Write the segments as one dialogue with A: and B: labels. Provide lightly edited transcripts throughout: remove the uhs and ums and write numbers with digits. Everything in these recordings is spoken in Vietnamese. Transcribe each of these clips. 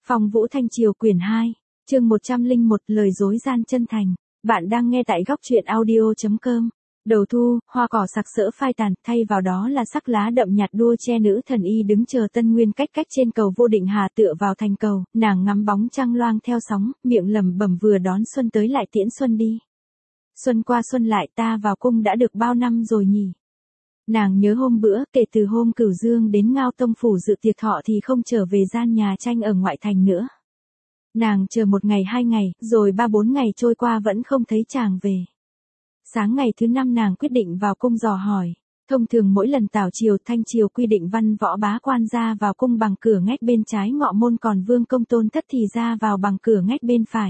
A: Phong Vũ Thanh Triều quyển 2, chương 101 lời dối gian chân thành. Bạn đang nghe tại góc truyện audio.com. Đầu thu, hoa cỏ sặc sỡ phai tàn, thay vào đó là sắc lá đậm nhạt đua che nữ thần y đứng chờ Tân Nguyên cách trên cầu Vô Định Hà tựa vào thành cầu, nàng ngắm bóng trăng loang theo sóng, miệng lẩm bẩm vừa đón xuân tới lại tiễn xuân đi. Xuân qua xuân lại ta vào cung đã được bao năm rồi nhỉ? Nàng nhớ hôm bữa, kể từ hôm Cửu Dương đến Ngao Tông phủ dự tiệc thọ thì không trở về gian nhà tranh ở ngoại thành nữa. Nàng chờ 1 ngày 2 ngày, rồi 3-4 ngày trôi qua vẫn không thấy chàng về. Sáng ngày thứ 5 nàng quyết định vào cung dò hỏi. Thông thường mỗi lần tảo triều Thanh triều quy định văn võ bá quan ra vào cung bằng cửa ngách bên trái ngọ môn, còn vương công tôn thất thì ra vào bằng cửa ngách bên phải.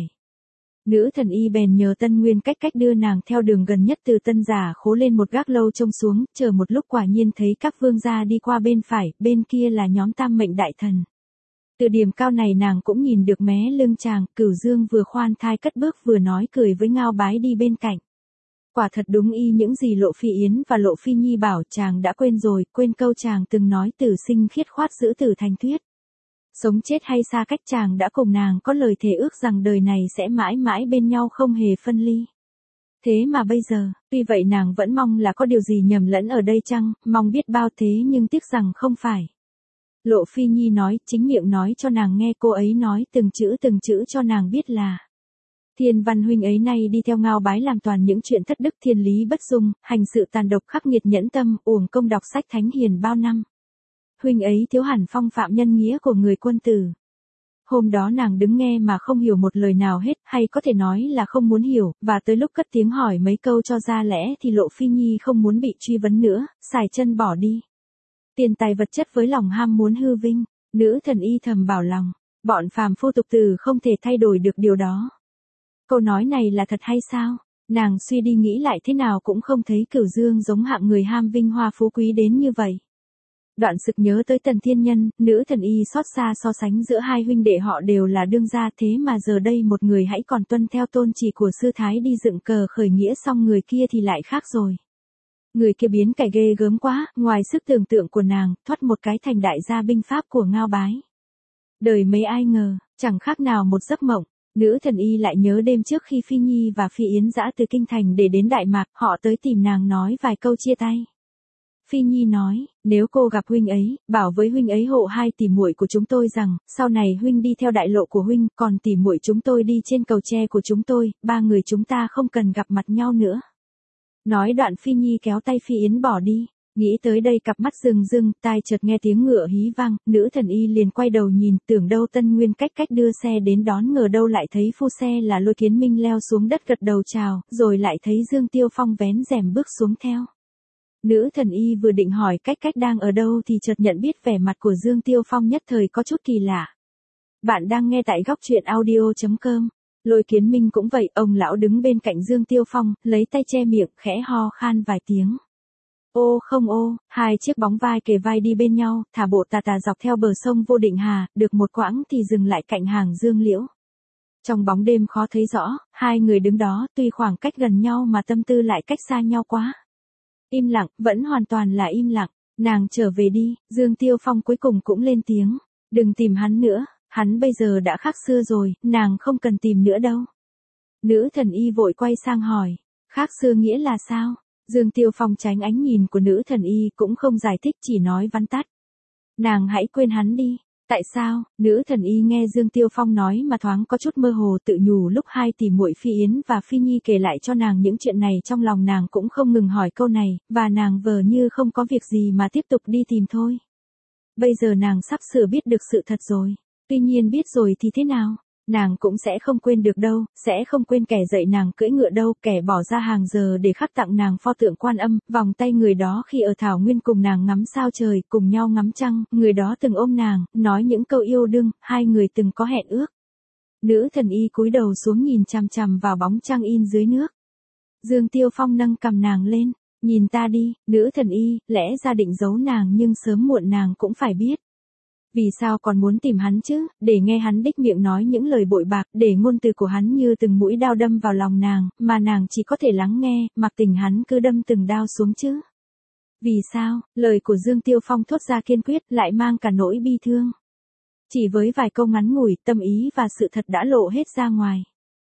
A: Nữ thần y bèn nhờ Tân Nguyên cách đưa nàng theo đường gần nhất từ Tân Giả Khố lên một gác lâu trông xuống, chờ một lúc quả nhiên thấy các vương gia đi qua bên phải, bên kia là nhóm Tam Mệnh đại thần. Từ điểm cao này nàng cũng nhìn được mé lưng chàng, Cửu Dương vừa khoan thai cất bước vừa nói cười với Ngao Bái đi bên cạnh. Quả thật đúng y những gì Lộ Phi Yến và Lộ Phi Nhi bảo, chàng đã quên rồi, quên câu chàng từng nói tử sinh khiết khoát giữ tử thành thuyết. Sống chết hay xa cách chàng đã cùng nàng có lời thề ước rằng đời này sẽ mãi mãi bên nhau không hề phân ly. Thế mà bây giờ, tuy vậy nàng vẫn mong là có điều gì nhầm lẫn ở đây chăng, mong biết bao thế nhưng tiếc rằng không phải. Lộ Phi Nhi nói, chính miệng nói cho nàng nghe, cô ấy nói từng chữ cho nàng biết là: Thiên Văn huynh ấy nay đi theo Ngao Bái làm toàn những chuyện thất đức thiên lý bất dung, hành sự tàn độc khắc nghiệt nhẫn tâm, uổng công đọc sách thánh hiền bao năm. Huynh ấy thiếu hẳn phong phạm nhân nghĩa của người quân tử. Hôm đó nàng đứng nghe mà không hiểu một lời nào hết, hay có thể nói là không muốn hiểu, và tới lúc cất tiếng hỏi mấy câu cho ra lẽ thì Lộ Phi Nhi không muốn bị truy vấn nữa, xài chân bỏ đi. Tiền tài vật chất với lòng ham muốn hư vinh, nữ thần y thầm bảo lòng, bọn phàm phu tục tử không thể thay đổi được điều đó. Câu nói này là thật hay sao? Nàng suy đi nghĩ lại thế nào cũng không thấy Cửu Dương giống hạng người ham vinh hoa phú quý đến như vậy. Đoạn sực nhớ tới Tần Thiên Nhân, nữ thần y xót xa so sánh giữa hai huynh đệ họ đều là đương gia, thế mà giờ đây một người hãy còn tuân theo tôn chỉ của sư thái đi dựng cờ khởi nghĩa, xong người kia thì lại khác rồi. Người kia biến cải ghê gớm quá, ngoài sức tưởng tượng của nàng, thoát một cái thành đại gia binh pháp của Ngao Bái. Đời mấy ai ngờ, chẳng khác nào một giấc mộng. Nữ thần y lại nhớ đêm trước khi Phi Nhi và Phi Yến dã từ kinh thành để đến Đại Mạc, họ tới tìm nàng nói vài câu chia tay. Phi Nhi nói, nếu cô gặp huynh ấy, bảo với huynh ấy hộ hai tỷ muội của chúng tôi rằng, sau này huynh đi theo đại lộ của huynh, còn tỷ muội chúng tôi đi trên cầu tre của chúng tôi, 3 người chúng ta không cần gặp mặt nhau nữa. Nói đoạn Phi Nhi kéo tay Phi Yến bỏ đi. Nghĩ tới đây cặp mắt rừng rưng, tai chợt nghe tiếng ngựa hí vang, nữ thần y liền quay đầu nhìn, tưởng đâu Tân Nguyên cách đưa xe đến đón, ngờ đâu lại thấy phu xe là Lôi Kiến Minh leo xuống đất gật đầu chào, rồi lại thấy Dương Tiêu Phong vén rèm bước xuống theo. Nữ thần y vừa định hỏi cách đang ở đâu thì chợt nhận biết vẻ mặt của Dương Tiêu Phong nhất thời có chút kỳ lạ. Bạn đang nghe tại góc truyện audio.com. Lôi Kiến Minh cũng vậy, ông lão đứng bên cạnh Dương Tiêu Phong, lấy tay che miệng, khẽ ho khan vài tiếng. Ô không ô, hai chiếc bóng vai kề vai đi bên nhau, thả bộ tà dọc theo bờ sông Vô Định Hà, được một quãng thì dừng lại cạnh hàng dương liễu. Trong bóng đêm khó thấy rõ, hai người đứng đó, tuy khoảng cách gần nhau mà tâm tư lại cách xa nhau quá. Im lặng, vẫn hoàn toàn là im lặng. Nàng trở về đi. Dương Tiêu Phong cuối cùng cũng lên tiếng. Đừng tìm hắn nữa, hắn bây giờ đã khác xưa rồi, nàng không cần tìm nữa đâu. Nữ thần y vội quay sang hỏi, khác xưa nghĩa là sao? Dương Tiêu Phong tránh ánh nhìn của nữ thần y, cũng không giải thích, chỉ nói vắn tắt. Nàng hãy quên hắn đi. Tại sao? Nữ thần y nghe Dương Tiêu Phong nói mà thoáng có chút mơ hồ, tự nhủ lúc hai tỷ muội Phi Yến và Phi Nhi kể lại cho nàng những chuyện này, trong lòng nàng cũng không ngừng hỏi câu này, và nàng vờ như không có việc gì mà tiếp tục đi tìm thôi. Bây giờ nàng sắp sửa biết được sự thật rồi. Tuy nhiên biết rồi thì thế nào? Nàng cũng sẽ không quên được đâu, sẽ không quên kẻ dạy nàng cưỡi ngựa đâu, kẻ bỏ ra hàng giờ để khắc tặng nàng pho tượng Quan Âm, vòng tay người đó khi ở Thảo Nguyên cùng nàng ngắm sao trời, cùng nhau ngắm trăng, người đó từng ôm nàng, nói những câu yêu đương, hai người từng có hẹn ước. Nữ thần y cúi đầu xuống nhìn chằm chằm vào bóng trăng in dưới nước. Dương Tiêu Phong nâng cằm nàng lên, nhìn ta đi. Nữ thần y, lẽ ra định giấu nàng nhưng sớm muộn nàng cũng phải biết. Vì sao còn muốn tìm hắn chứ, để nghe hắn đích miệng nói những lời bội bạc, để ngôn từ của hắn như từng mũi đao đâm vào lòng nàng, mà nàng chỉ có thể lắng nghe, mặc tình hắn cứ đâm từng đao xuống chứ. Vì sao? Lời của Dương Tiêu Phong thốt ra kiên quyết, lại mang cả nỗi bi thương. Chỉ với vài câu ngắn ngủi, tâm ý và sự thật đã lộ hết ra ngoài.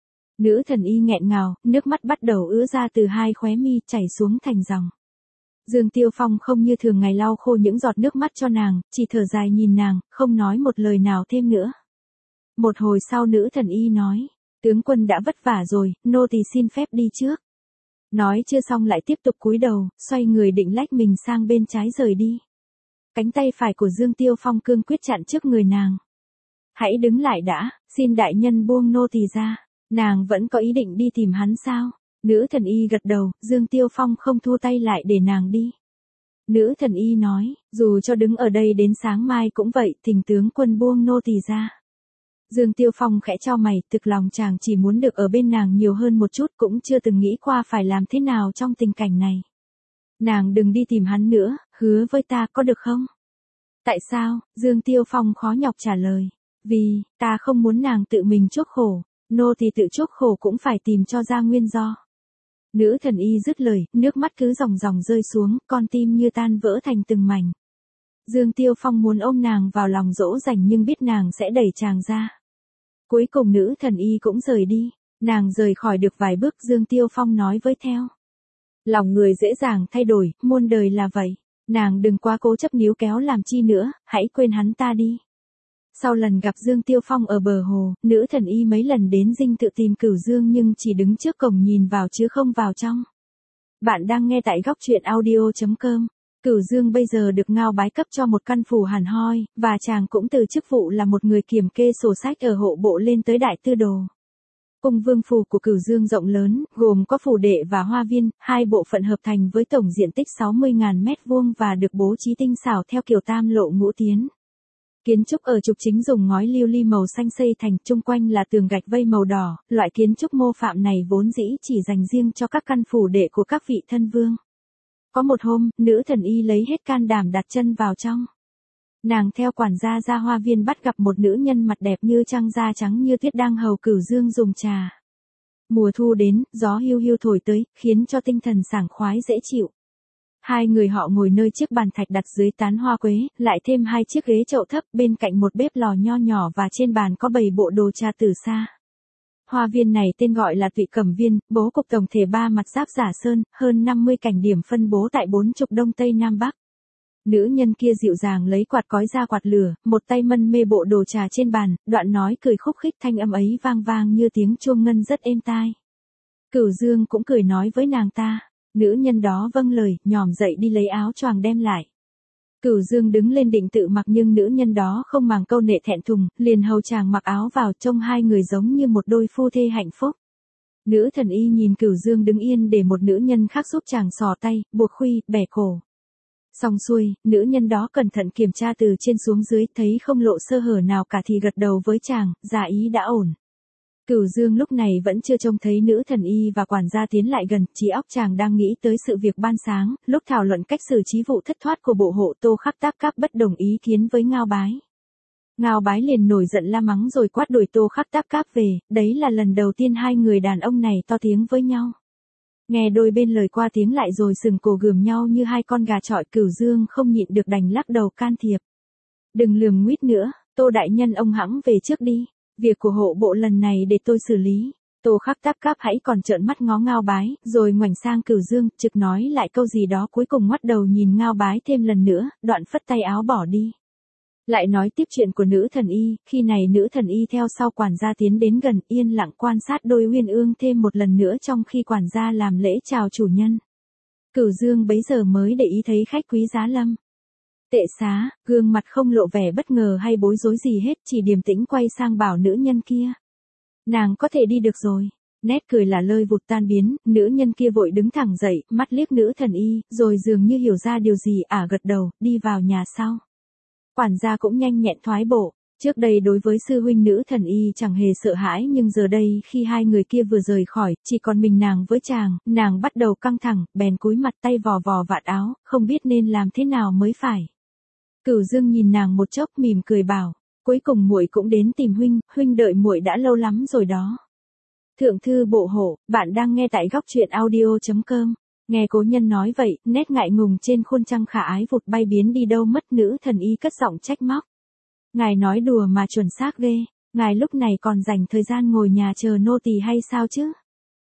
A: Nữ thần y nghẹn ngào, nước mắt bắt đầu ứa ra từ hai khóe mi chảy xuống thành dòng. Dương Tiêu Phong không như thường ngày lau khô những giọt nước mắt cho nàng, chỉ thở dài nhìn nàng, không nói một lời nào thêm nữa. Một hồi sau nữ thần y nói, tướng quân đã vất vả rồi, nô tỳ xin phép đi trước. Nói chưa xong lại tiếp tục cúi đầu, xoay người định lách mình sang bên trái rời đi. Cánh tay phải của Dương Tiêu Phong cương quyết chặn trước người nàng. Hãy đứng lại đã, xin đại nhân buông nô tỳ ra. Nàng vẫn có ý định đi tìm hắn sao? Nữ thần y gật đầu, Dương Tiêu Phong không thu tay lại để nàng đi. Nữ thần y nói, dù cho đứng ở đây đến sáng mai cũng vậy, thỉnh tướng quân buông nô tỳ ra. Dương Tiêu Phong khẽ chau mày, thực lòng chàng chỉ muốn được ở bên nàng nhiều hơn một chút, cũng chưa từng nghĩ qua phải làm thế nào trong tình cảnh này. Nàng đừng đi tìm hắn nữa, hứa với ta có được không? Tại sao? Dương Tiêu Phong khó nhọc trả lời. Vì, ta không muốn nàng tự mình chuốc khổ, nô tỳ tự chuốc khổ cũng phải tìm cho ra nguyên do. Nữ thần y dứt lời, nước mắt cứ ròng ròng rơi xuống, con tim như tan vỡ thành từng mảnh. Dương Tiêu Phong muốn ôm nàng vào lòng dỗ dành nhưng biết nàng sẽ đẩy chàng ra. Cuối cùng nữ thần y cũng rời đi, nàng rời khỏi được vài bước Dương Tiêu Phong nói với theo. Lòng người dễ dàng thay đổi, muôn đời là vậy, nàng đừng quá cố chấp níu kéo làm chi nữa, hãy quên hắn ta đi. Sau lần gặp Dương Tiêu Phong ở bờ hồ, nữ thần y mấy lần đến dinh tự tìm Cửu Dương nhưng chỉ đứng trước cổng nhìn vào chứ không vào trong. Bạn đang nghe tại góc truyện audio.com. Cửu Dương bây giờ được Ngao Bái cấp cho một căn phủ hàn hoi, và chàng cũng từ chức vụ là một người kiểm kê sổ sách ở hộ bộ lên tới đại tư đồ. Cung vương phủ của Cửu Dương rộng lớn, gồm có phủ đệ và hoa viên, hai bộ phận hợp thành với tổng diện tích 60.000 mét vuông và được bố trí tinh xảo theo kiểu tam lộ ngũ tiến. Kiến trúc ở trục chính dùng ngói lưu ly màu xanh xây thành, chung quanh là tường gạch vây màu đỏ, loại kiến trúc mô phạm này vốn dĩ chỉ dành riêng cho các căn phủ đệ của các vị thân vương. Có một hôm, nữ thần y lấy hết can đảm đặt chân vào trong. Nàng theo quản gia ra hoa viên bắt gặp một nữ nhân mặt đẹp như trăng, da trắng như tuyết đang hầu Cửu Dương dùng trà. Mùa thu đến, gió hiu hiu thổi tới, khiến cho tinh thần sảng khoái dễ chịu. Hai người họ ngồi nơi chiếc bàn thạch đặt dưới tán hoa quế, lại thêm hai chiếc ghế chậu thấp, bên cạnh một bếp lò nho nhỏ và trên bàn có bày bộ đồ trà từ xa. Hoa viên này tên gọi là Tụy Cẩm Viên, bố cục tổng thể 3 mặt giáp Giả Sơn, hơn 50 cảnh điểm phân bố tại 40 đông tây nam bắc. Nữ nhân kia dịu dàng lấy quạt cói ra quạt lửa, một tay mân mê bộ đồ trà trên bàn, đoạn nói cười khúc khích, thanh âm ấy vang vang như tiếng chuông ngân rất êm tai. Cửu Dương cũng cười nói với nàng ta. Nữ nhân đó vâng lời, nhòm dậy đi lấy áo choàng đem lại. Cửu Dương đứng lên định tự mặc nhưng nữ nhân đó không màng câu nệ thẹn thùng, liền hầu chàng mặc áo vào, trông hai người giống như một đôi phu thê hạnh phúc. Nữ thần y nhìn Cửu Dương đứng yên để một nữ nhân khác giúp chàng xò tay, buộc khuy, bẻ cổ. Xong xuôi, nữ nhân đó cẩn thận kiểm tra từ trên xuống dưới, thấy không lộ sơ hở nào cả thì gật đầu với chàng, giả ý đã ổn. Cửu Dương lúc này vẫn chưa trông thấy nữ thần y và quản gia tiến lại gần, trí óc chàng đang nghĩ tới sự việc ban sáng, lúc thảo luận cách xử trí vụ thất thoát của bộ hộ. Tô Khắc Táp Các bất đồng ý kiến với Ngao Bái. Ngao Bái liền nổi giận la mắng rồi quát đuổi Tô Khắc Táp Các về, đấy là lần đầu tiên hai người đàn ông này to tiếng với nhau. Nghe đôi bên lời qua tiếng lại rồi sừng cổ gườm nhau như hai con gà chọi, Cửu Dương không nhịn được đành lắc đầu can thiệp. Đừng lườm nguýt nữa, Tô đại nhân ông hẵng về trước đi. Việc của hộ bộ lần này để tôi xử lý. Tô Khắc Táp Các hãy còn trợn mắt ngó Ngao Bái, rồi ngoảnh sang Cửu Dương, trực nói lại câu gì đó, cuối cùng ngoắt đầu nhìn Ngao Bái thêm lần nữa, đoạn phất tay áo bỏ đi. Lại nói tiếp chuyện của nữ thần y, khi này nữ thần y theo sau quản gia tiến đến gần, yên lặng quan sát đôi uyên ương thêm một lần nữa trong khi quản gia làm lễ chào chủ nhân. Cửu Dương bấy giờ mới để ý thấy khách quý giá lâm. Tệ xá, gương mặt không lộ vẻ bất ngờ hay bối rối gì hết, chỉ điềm tĩnh quay sang bảo nữ nhân kia. Nàng có thể đi được rồi. Nét cười là lơi vụt tan biến, nữ nhân kia vội đứng thẳng dậy, mắt liếc nữ thần y, rồi dường như hiểu ra điều gì, gật đầu, đi vào nhà sau. Quản gia cũng nhanh nhẹn thoái bộ. Trước đây đối với sư huynh nữ thần y chẳng hề sợ hãi, nhưng giờ đây khi hai người kia vừa rời khỏi, chỉ còn mình nàng với chàng, nàng bắt đầu căng thẳng, bèn cúi mặt tay vò vò vạt áo, không biết nên làm thế nào mới phải. Cửu Dương nhìn nàng một chốc mỉm cười bảo, cuối cùng muội cũng đến tìm huynh đợi muội đã lâu lắm rồi đó. Thượng thư bộ hộ, bạn đang nghe tại góc truyện audio.com. Nghe cố nhân nói vậy, nét ngại ngùng trên khuôn trăng khả ái vụt bay biến đi đâu mất, nữ thần y cất giọng trách móc. Ngài nói đùa mà chuẩn xác ghê, ngài lúc này còn dành thời gian ngồi nhà chờ nô tỳ hay sao chứ?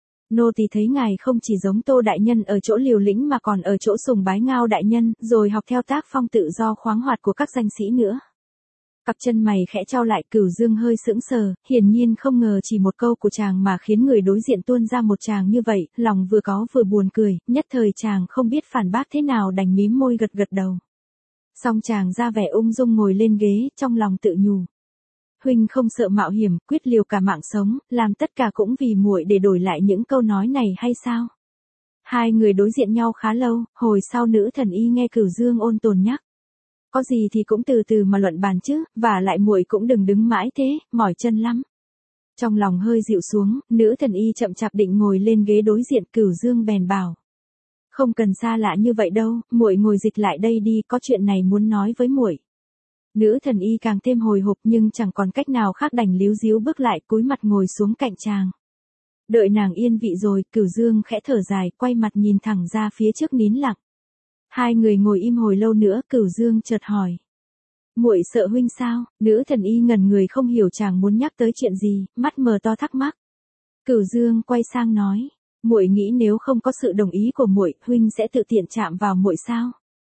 A: Nô tỳ thấy ngài không chỉ giống Tô đại nhân ở chỗ liều lĩnh mà còn ở chỗ sùng bái Ngao đại nhân, rồi học theo tác phong tự do khoáng hoạt của các danh sĩ nữa. Cặp chân mày khẽ chau lại, Cửu Dương hơi sững sờ, hiển nhiên không ngờ chỉ một câu của chàng mà khiến người đối diện tuôn ra một tràng như vậy, lòng vừa có vừa buồn cười, nhất thời chàng không biết phản bác thế nào đành mím môi gật gật đầu. Xong chàng ra vẻ ung dung ngồi lên ghế, trong lòng tự nhủ. Huynh không sợ mạo hiểm, quyết liều cả mạng sống, làm tất cả cũng vì muội để đổi lại những câu nói này hay sao? Hai người đối diện nhau khá lâu, hồi sau nữ thần y nghe Cửu Dương ôn tồn nhắc. Có gì thì cũng từ từ mà luận bàn chứ, và lại muội cũng đừng đứng mãi thế, mỏi chân lắm. Trong lòng hơi dịu xuống, nữ thần y chậm chạp định ngồi lên ghế đối diện, Cửu Dương bèn bảo. Không cần xa lạ như vậy đâu, muội ngồi dịch lại đây đi, có chuyện này muốn nói với muội. Nữ thần y càng thêm hồi hộp nhưng chẳng còn cách nào khác đành líu díu bước lại, cúi mặt ngồi xuống cạnh chàng. Đợi nàng yên vị rồi, Cửu Dương khẽ thở dài, quay mặt nhìn thẳng ra phía trước nín lặng. Hai người ngồi im hồi lâu nữa, Cửu Dương chợt hỏi. Muội sợ huynh sao? Nữ thần y ngẩn người không hiểu chàng muốn nhắc tới chuyện gì, mắt mờ to thắc mắc. Cửu Dương quay sang nói. Muội nghĩ nếu không có sự đồng ý của muội, huynh sẽ tự tiện chạm vào muội sao?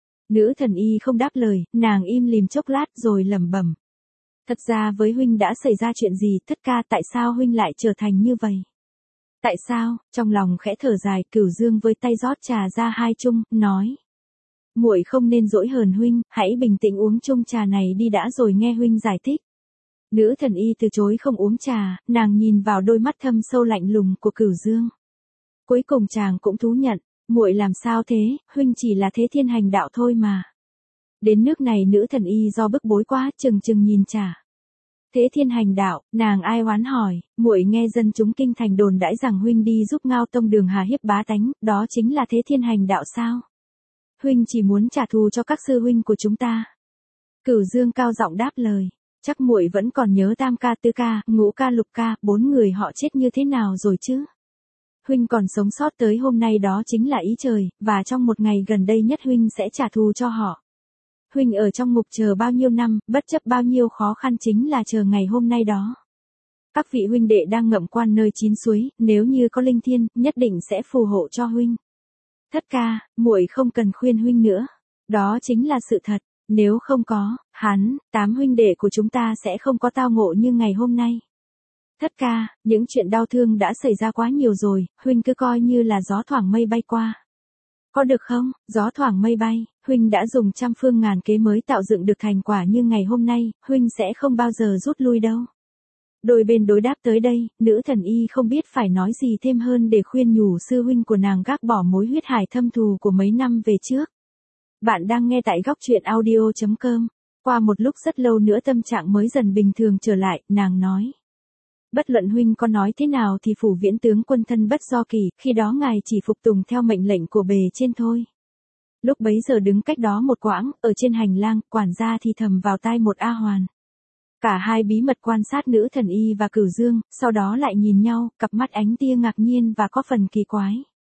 A: Nữ thần y không đáp lời, nàng im lìm chốc lát rồi lẩm bẩm. Thật ra với huynh đã xảy ra chuyện gì, thất ca, tại sao huynh lại trở thành như vậy? Tại sao? Trong lòng khẽ thở dài, Cửu Dương với tay rót trà ra hai chung, nói. Muội không nên dỗi hờn huynh, hãy bình tĩnh uống chung trà này đi đã rồi nghe huynh giải thích. Nữ thần y từ chối không uống trà, nàng nhìn vào đôi mắt thâm sâu lạnh lùng của Cửu Dương. Cuối cùng chàng cũng thú nhận, muội làm sao thế, huynh chỉ là thế thiên hành đạo thôi mà. Đến nước này nữ thần y do bức bối quá, chừng chừng nhìn trà. Thế thiên hành đạo, nàng ai oán hỏi, muội nghe dân chúng kinh thành đồn đãi rằng huynh đi giúp Ngao tông Đường Hà hiếp bá tánh, đó chính là thế thiên hành đạo sao? Huynh chỉ muốn trả thù cho các sư huynh của chúng ta. Cửu Dương cao giọng đáp lời, chắc muội vẫn còn nhớ tam ca tứ ca, ngũ ca lục ca, 4 người họ chết như thế nào rồi chứ? Huynh còn sống sót tới hôm nay đó chính là ý trời, và trong một ngày gần đây nhất huynh sẽ trả thù cho họ. Huynh ở trong ngục chờ bao nhiêu năm, bất chấp bao nhiêu khó khăn chính là chờ ngày hôm nay đó. Các vị huynh đệ đang ngậm quan nơi chín suối, nếu như có linh thiên, nhất định sẽ phù hộ cho huynh. Thất ca, muội không cần khuyên huynh nữa. Đó chính là sự thật, nếu không có, hắn, 8 huynh đệ của chúng ta sẽ không có tao ngộ như ngày hôm nay. Thất ca, những chuyện đau thương đã xảy ra quá nhiều rồi, huynh cứ coi như là gió thoảng mây bay qua. Có được không, gió thoảng mây bay, huynh đã dùng trăm phương ngàn kế mới tạo dựng được thành quả như ngày hôm nay, huynh sẽ không bao giờ rút lui đâu. Đôi bên đối đáp tới đây, nữ thần y không biết phải nói gì thêm hơn để khuyên nhủ sư huynh của nàng gác bỏ mối huyết hải thâm thù của mấy năm về trước. Bạn đang nghe tại góc truyện audio.com. Qua một lúc rất lâu nữa tâm trạng mới dần bình thường trở lại, nàng nói. Bất luận huynh có nói thế nào thì phủ viễn tướng quân thân bất do kỳ, khi đó ngài chỉ phục tùng theo mệnh lệnh của bề trên thôi. Lúc bấy giờ đứng cách đó một quãng, ở trên hành lang, quản gia thì thầm vào tai một A Hoàn. Cả hai bí mật quan sát nữ thần y và Cửu Dương, sau đó lại nhìn nhau, cặp mắt ánh tia ngạc nhiên và có phần kỳ quái.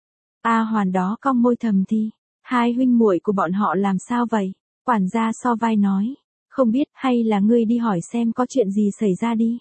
A: A Hoàn đó cong môi thầm thì, hai huynh muội của bọn họ làm sao vậy? Quản gia so vai nói, không biết, hay là ngươi đi hỏi xem có chuyện gì xảy ra đi.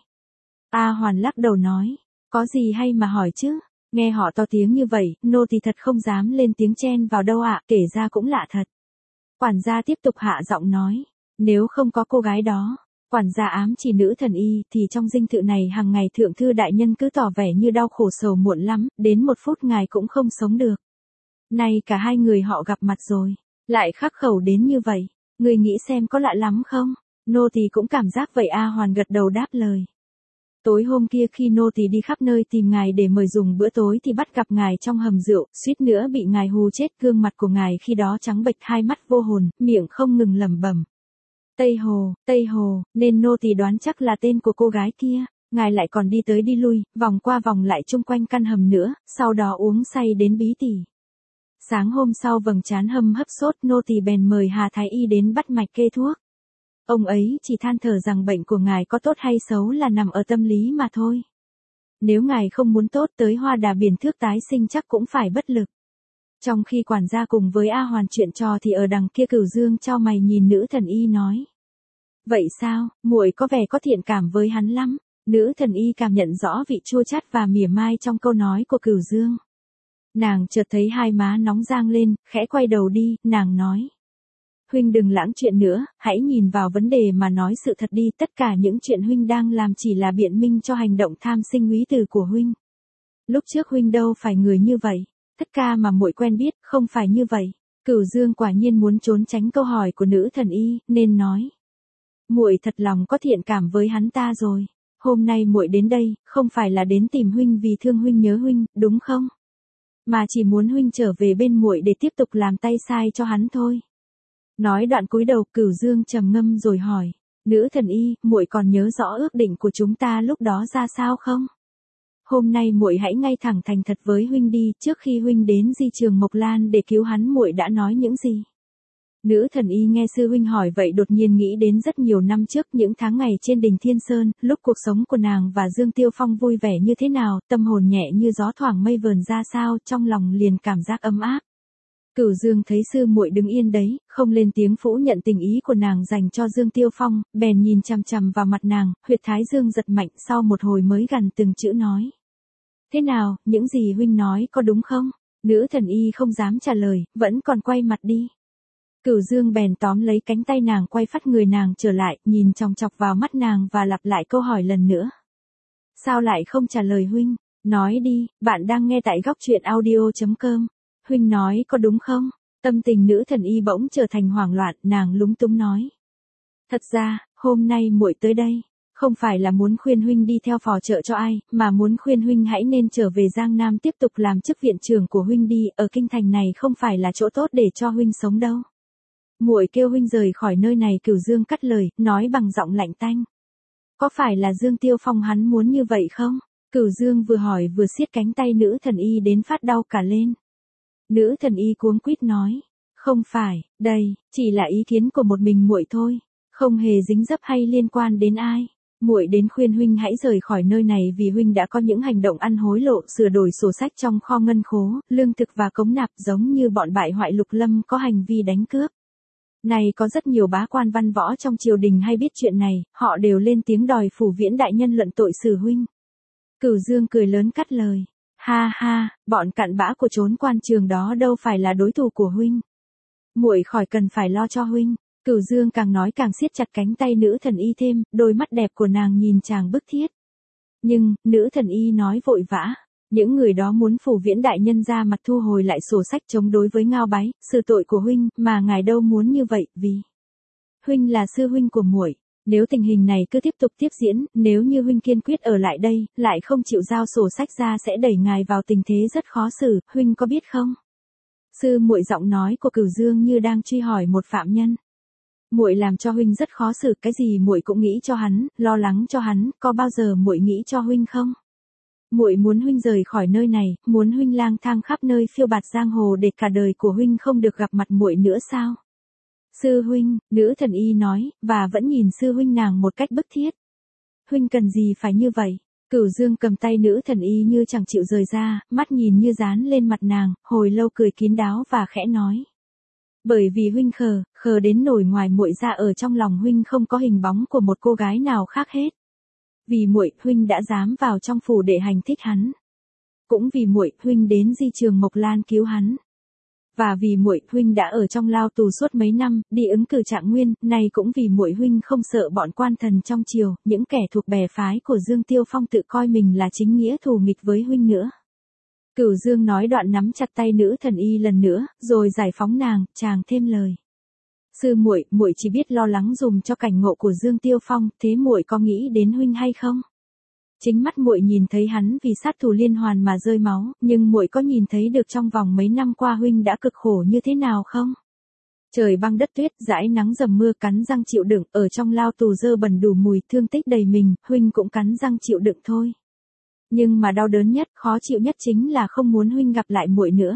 A: A Hoàn lắc đầu nói, có gì hay mà hỏi chứ, nghe họ to tiếng như vậy, nô tỳ thật không dám lên tiếng chen vào đâu ạ, kể ra cũng lạ thật. Quản gia tiếp tục hạ giọng nói, nếu không có cô gái đó, quản gia ám chỉ nữ thần y, thì trong dinh thự này hàng ngày thượng thư đại nhân cứ tỏ vẻ như đau khổ sầu muộn lắm, đến một phút ngài cũng không sống được. Nay cả hai người họ gặp mặt rồi, lại khắc khẩu đến như vậy, người nghĩ xem có lạ lắm không? Nô tỳ cũng cảm giác vậy. A Hoàn gật đầu đáp lời. Tối hôm kia khi nô tỳ đi khắp nơi tìm ngài để mời dùng bữa tối thì bắt gặp ngài trong hầm rượu, suýt nữa bị ngài hù chết, gương mặt của ngài khi đó trắng bệch, hai mắt vô hồn, miệng không ngừng lẩm bẩm. Tây Hồ, nên nô tỳ đoán chắc là tên của cô gái kia. Ngài lại còn đi tới đi lui, vòng qua vòng lại chung quanh căn hầm nữa, sau đó uống say đến bí tỉ. Sáng hôm sau vầng trán hâm hấp sốt, nô tỳ bèn mời Hà Thái Y đến bắt mạch kê thuốc. Ông ấy chỉ than thở rằng bệnh của ngài có tốt hay xấu là nằm ở tâm lý mà thôi. Nếu ngài không muốn tốt tới Hoa Đà Biển Thước tái sinh chắc cũng phải bất lực. Trong khi quản gia cùng với A Hoàn chuyện trò thì ở đằng kia Cửu Dương chau mày nhìn nữ thần y nói. Vậy sao, muội có vẻ có thiện cảm với hắn lắm. Nữ thần y cảm nhận rõ vị chua chát và mỉa mai trong câu nói của Cửu Dương. Nàng chợt thấy hai má nóng rang lên, khẽ quay đầu đi, nàng nói. Huynh đừng lãng chuyện nữa, hãy nhìn vào vấn đề mà nói sự thật đi, tất cả những chuyện huynh đang làm chỉ là biện minh cho hành động tham sinh úy tử của huynh. Lúc trước huynh đâu phải người như vậy, tất cả mà muội quen biết không phải như vậy. Cửu Dương quả nhiên muốn trốn tránh câu hỏi của nữ thần y, nên nói. Muội thật lòng có thiện cảm với hắn ta rồi. Hôm nay muội đến đây, không phải là đến tìm huynh vì thương huynh nhớ huynh, đúng không? Mà chỉ muốn huynh trở về bên muội để tiếp tục làm tay sai cho hắn thôi. Nói đoạn cúi đầu, Cửu Dương trầm ngâm rồi hỏi, nữ thần y, muội còn nhớ rõ ước định của chúng ta lúc đó ra sao không? Hôm nay muội hãy ngay thẳng thành thật với huynh đi, trước khi huynh đến di trường Mộc Lan để cứu hắn muội đã nói những gì? Nữ thần y nghe sư huynh hỏi vậy đột nhiên nghĩ đến rất nhiều năm trước, những tháng ngày trên đỉnh Thiên Sơn, lúc cuộc sống của nàng và Dương Tiêu Phong vui vẻ như thế nào, tâm hồn nhẹ như gió thoảng mây vờn ra sao, trong lòng liền cảm giác ấm áp. Cửu Dương thấy sư muội đứng yên đấy, không lên tiếng phủ nhận tình ý của nàng dành cho Dương Tiêu Phong, bèn nhìn chằm chằm vào mặt nàng, huyệt thái dương giật mạnh, sau một hồi mới gằn từng chữ nói. Thế nào, những gì huynh nói có đúng không? Nữ thần y không dám trả lời, vẫn còn quay mặt đi. Cửu Dương bèn tóm lấy cánh tay nàng quay phắt người nàng trở lại, nhìn chòng chọc vào mắt nàng và lặp lại câu hỏi lần nữa. Sao lại không trả lời huynh? Nói đi, bạn đang nghe tại góc truyện audio.com. Huynh nói có đúng không? Tâm tình nữ thần y bỗng trở thành hoảng loạn, nàng lúng túng nói. Thật ra, hôm nay muội tới đây, không phải là muốn khuyên huynh đi theo phò trợ cho ai, mà muốn khuyên huynh hãy nên trở về Giang Nam tiếp tục làm chức viện trưởng của huynh đi, ở kinh thành này không phải là chỗ tốt để cho huynh sống đâu. Muội kêu huynh rời khỏi nơi này, Cửu Dương cắt lời, nói bằng giọng lạnh tanh. Có phải là Dương Tiêu Phong hắn muốn như vậy không? Cửu Dương vừa hỏi vừa siết cánh tay nữ thần y đến phát đau cả lên. Nữ thần y cuống quýt nói, không phải, đây, chỉ là ý kiến của một mình muội thôi, không hề dính dấp hay liên quan đến ai. Muội đến khuyên huynh hãy rời khỏi nơi này vì huynh đã có những hành động ăn hối lộ, sửa đổi sổ sách trong kho ngân khố, lương thực và cống nạp, giống như bọn bại hoại Lục Lâm có hành vi đánh cướp. Này có rất nhiều bá quan văn võ trong triều đình hay biết chuyện này, họ đều lên tiếng đòi Phủ Viễn đại nhân luận tội xử huynh. Cửu Dương cười lớn cắt lời. Ha ha, bọn cặn bã của chốn quan trường đó đâu phải là đối thủ của huynh. Muội khỏi cần phải lo cho huynh. Cửu Dương càng nói càng siết chặt cánh tay nữ thần y thêm, đôi mắt đẹp của nàng nhìn chàng bức thiết. Nhưng, nữ thần y nói vội vã. Những người đó muốn Phủ Viễn đại nhân ra mặt thu hồi lại sổ sách chống đối với Ngao Bái, sự tội của huynh, mà ngài đâu muốn như vậy, vì huynh là sư huynh của muội. Nếu tình hình này cứ tiếp tục tiếp diễn, nếu như huynh kiên quyết ở lại đây, lại không chịu giao sổ sách ra sẽ đẩy ngài vào tình thế rất khó xử, huynh có biết không? Sư muội, giọng nói của Cửu Dương như đang truy hỏi một phạm nhân. Muội làm cho huynh rất khó xử, cái gì muội cũng nghĩ cho hắn, lo lắng cho hắn, có bao giờ muội nghĩ cho huynh không? Muội muốn huynh rời khỏi nơi này, muốn huynh lang thang khắp nơi phiêu bạt giang hồ để cả đời của huynh không được gặp mặt muội nữa sao? Sư huynh, nữ thần y nói, và vẫn nhìn sư huynh nàng một cách bức thiết. Huynh cần gì phải như vậy? Cửu Dương cầm tay nữ thần y như chẳng chịu rời ra, mắt nhìn như dán lên mặt nàng, hồi lâu cười kín đáo và khẽ nói. Bởi vì huynh khờ đến nổi ngoài muội ra, ở trong lòng huynh không có hình bóng của một cô gái nào khác hết. Vì muội, huynh đã dám vào trong phủ để hành thích hắn. Cũng vì muội, huynh đến di trường Mộc Lan cứu hắn. Và vì muội, huynh đã ở trong lao tù suốt mấy năm, đi ứng cử trạng nguyên, này cũng vì muội, huynh không sợ bọn quan thần trong triều, những kẻ thuộc bè phái của Dương Tiêu Phong tự coi mình là chính nghĩa thù nghịch với huynh nữa. Cửu Dương nói đoạn nắm chặt tay nữ thần y lần nữa, rồi giải phóng nàng, chàng thêm lời. Sư muội, muội chỉ biết lo lắng dùm cho cảnh ngộ của Dương Tiêu Phong, thế muội có nghĩ đến huynh hay không? Chính mắt muội nhìn thấy hắn vì sát thù liên hoàn mà rơi máu, nhưng muội có nhìn thấy được trong vòng mấy năm qua huynh đã cực khổ như thế nào không? Trời băng đất tuyết, dãi nắng dầm mưa, cắn răng chịu đựng, ở trong lao tù dơ bẩn đủ mùi, thương tích đầy mình, huynh cũng cắn răng chịu đựng thôi. Nhưng mà đau đớn nhất, khó chịu nhất chính là không muốn huynh gặp lại muội nữa.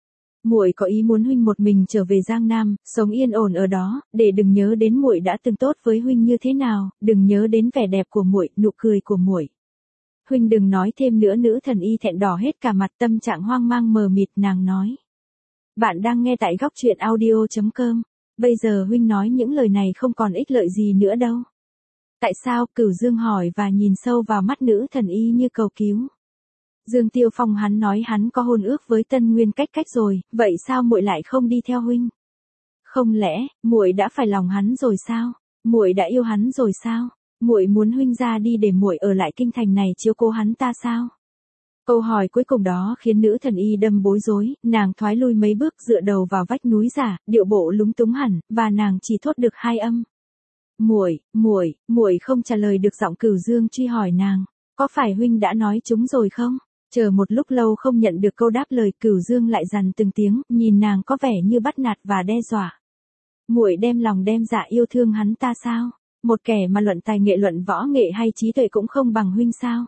A: Muội có ý muốn huynh một mình trở về Giang Nam, sống yên ổn ở đó, để đừng nhớ đến muội đã từng tốt với huynh như thế nào, đừng nhớ đến vẻ đẹp của muội, nụ cười của muội. Huynh đừng nói thêm nữa. Nữ thần y thẹn đỏ hết cả mặt, tâm trạng hoang mang mờ mịt, nàng nói. Bạn đang nghe tại góc truyện audio.com. Bây giờ huynh nói những lời này không còn ích lợi gì nữa đâu. Tại sao? Cửu Dương hỏi và nhìn sâu vào mắt nữ thần y như cầu cứu. Dương Tiêu Phong hắn nói hắn có hôn ước với Tân Nguyên Cách Cách rồi, vậy sao muội lại không đi theo huynh? Không lẽ, muội đã phải lòng hắn rồi sao? Muội đã yêu hắn rồi sao? Muội muốn huynh ra đi để muội ở lại kinh thành này chiếu cố hắn ta sao? Câu hỏi cuối cùng đó khiến nữ thần y đâm bối rối, nàng thoái lui mấy bước dựa đầu vào vách núi giả, điệu bộ lúng túng hẳn, và nàng chỉ thốt được hai âm. Muội không trả lời được. Giọng Cửu Dương truy hỏi nàng, có phải huynh đã nói chúng rồi không? Chờ một lúc lâu không nhận được câu đáp lời, Cửu Dương lại dằn từng tiếng, nhìn nàng có vẻ như bắt nạt và đe dọa. Muội đem lòng đem dạ yêu thương hắn ta sao? Một kẻ mà luận tài nghệ, luận võ nghệ hay trí tuệ cũng không bằng huynh sao?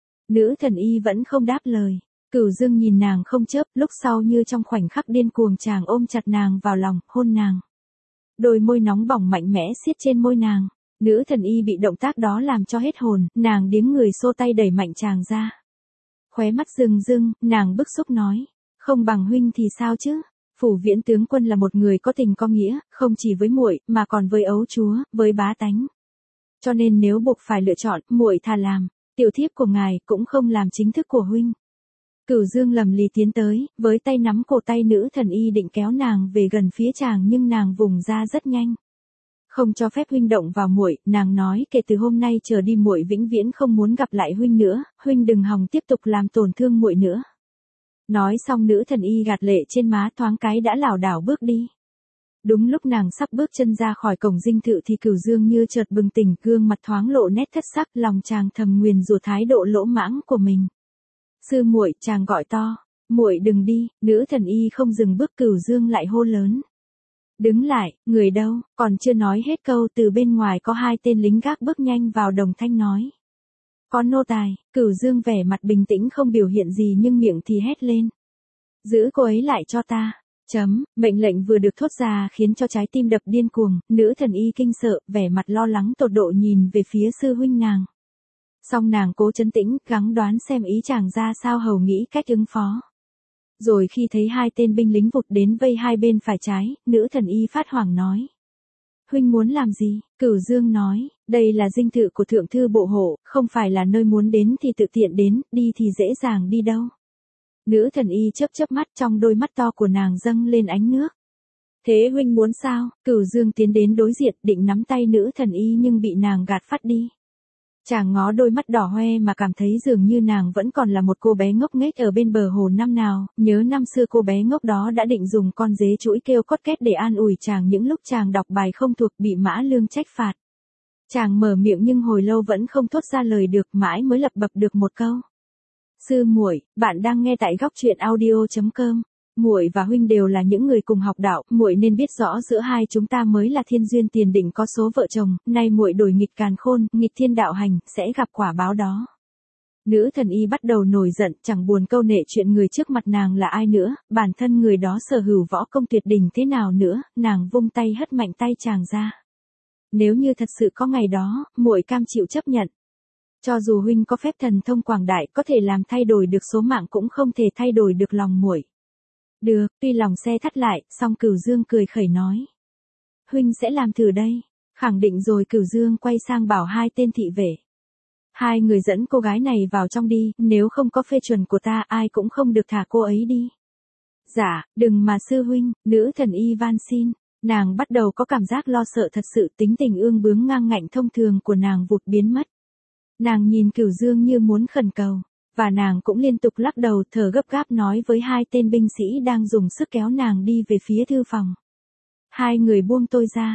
A: Nữ thần y vẫn không đáp lời. Cửu Dương nhìn nàng không chớp, lúc sau như trong khoảnh khắc điên cuồng chàng ôm chặt nàng vào lòng, hôn nàng. Đôi môi nóng bỏng mạnh mẽ siết trên môi nàng. Nữ thần y bị động tác đó làm cho hết hồn, nàng điếng người xô tay đẩy mạnh chàng ra. Khóe mắt rưng rưng, nàng bức xúc nói, không bằng huynh thì sao chứ? Phủ Viễn tướng quân là một người có tình có nghĩa, không chỉ với muội mà còn với ấu chúa, với bá tánh. Cho nên nếu buộc phải lựa chọn, muội thà làm tiểu thiếp của ngài, cũng không làm chính thức của huynh. Cửu Dương lầm lì tiến tới, với tay nắm cổ tay nữ thần y định kéo nàng về gần phía chàng, nhưng nàng vùng ra rất nhanh. Không cho phép huynh động vào muội, nàng nói, kể từ hôm nay trở đi muội vĩnh viễn không muốn gặp lại huynh nữa, huynh đừng hòng tiếp tục làm tổn thương muội nữa. Nói xong nữ thần y gạt lệ trên má, thoáng cái đã lảo đảo bước đi. Đúng lúc nàng sắp bước chân ra khỏi cổng dinh thự thì Cửu Dương như chợt bừng tỉnh, gương mặt thoáng lộ nét thất sắc, lòng chàng thầm nguyền rủa thái độ lỗ mãng của mình. Sư muội, chàng gọi to, muội đừng đi. Nữ thần y không dừng bước, Cửu Dương lại hô lớn. Đứng lại, người đâu? Còn chưa nói hết câu, từ bên ngoài có hai tên lính gác bước nhanh vào, đồng thanh nói. Có nô tài. Cửu Dương vẻ mặt bình tĩnh không biểu hiện gì nhưng miệng thì hét lên. Giữ cô ấy lại cho ta. Mệnh lệnh vừa được thốt ra khiến cho trái tim đập điên cuồng, nữ thần y kinh sợ, vẻ mặt lo lắng tột độ nhìn về phía sư huynh nàng. Song nàng cố trấn tĩnh, gắng đoán xem ý chàng ra sao, hầu nghĩ cách ứng phó. Rồi khi thấy hai tên binh lính vụt đến vây hai bên phải trái, nữ thần y phát hoảng nói. Huynh muốn làm gì? Cửu Dương nói, đây là dinh thự của thượng thư bộ hộ, không phải là nơi muốn đến thì tự tiện đến, đi thì dễ dàng đi đâu. Nữ thần y chớp chớp mắt, trong đôi mắt to của nàng dâng lên ánh nước. Thế huynh muốn sao? Cửu Dương tiến đến đối diện định nắm tay nữ thần y nhưng bị nàng gạt phát đi. Chàng ngó đôi mắt đỏ hoe mà cảm thấy dường như nàng vẫn còn là một cô bé ngốc nghếch ở bên bờ hồ năm nào, nhớ năm xưa cô bé ngốc đó đã định dùng con dế chuỗi kêu cót két để an ủi chàng những lúc chàng đọc bài không thuộc bị Mã Lương trách phạt. Chàng mở miệng nhưng hồi lâu vẫn không thốt ra lời được, mãi mới lập bập được một câu. Sư muội, bạn đang nghe tại góc truyện audio.com. Muội và huynh đều là những người cùng học đạo, muội nên biết rõ giữa hai chúng ta mới là thiên duyên tiền định có số vợ chồng, nay muội đổi nghịch càn khôn, nghịch thiên đạo hành, sẽ gặp quả báo đó. Nữ thần y bắt đầu nổi giận, chẳng buồn câu nệ chuyện người trước mặt nàng là ai nữa, bản thân người đó sở hữu võ công tuyệt đỉnh thế nào nữa, nàng vung tay hất mạnh tay chàng ra. Nếu như thật sự có ngày đó, muội cam chịu chấp nhận. Cho dù huynh có phép thần thông quảng đại có thể làm thay đổi được số mạng cũng không thể thay đổi được lòng muội. Được, tuy lòng xe thắt lại, song Cửu Dương cười khẩy nói. Huynh sẽ làm thử đây. Khẳng định rồi. Cửu Dương quay sang bảo hai tên thị vệ. Hai người dẫn cô gái này vào trong đi, nếu không có phê chuẩn của ta ai cũng không được thả cô ấy đi. Dạ, đừng mà sư huynh. Nữ thần y van xin. Nàng bắt đầu có cảm giác lo sợ thật sự, tính tình ương bướng ngang ngạnh thông thường của nàng vụt biến mất. Nàng nhìn Cửu Dương như muốn khẩn cầu. Và nàng cũng liên tục lắc đầu thở gấp gáp nói với hai tên binh sĩ đang dùng sức kéo nàng đi về phía thư phòng. Hai người buông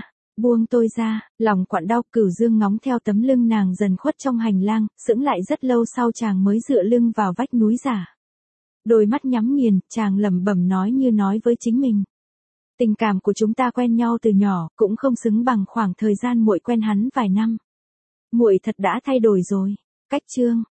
A: tôi ra, lòng quặn đau. Cửu Dương ngóng theo tấm lưng nàng dần khuất trong hành lang, sững lại rất lâu sau chàng mới dựa lưng vào vách núi giả. Đôi mắt nhắm nghiền, chàng lẩm bẩm nói như nói với chính mình. Tình cảm của chúng ta quen nhau từ nhỏ, cũng không xứng bằng khoảng thời gian muội quen hắn vài năm. Muội thật đã thay đổi rồi. Cách chương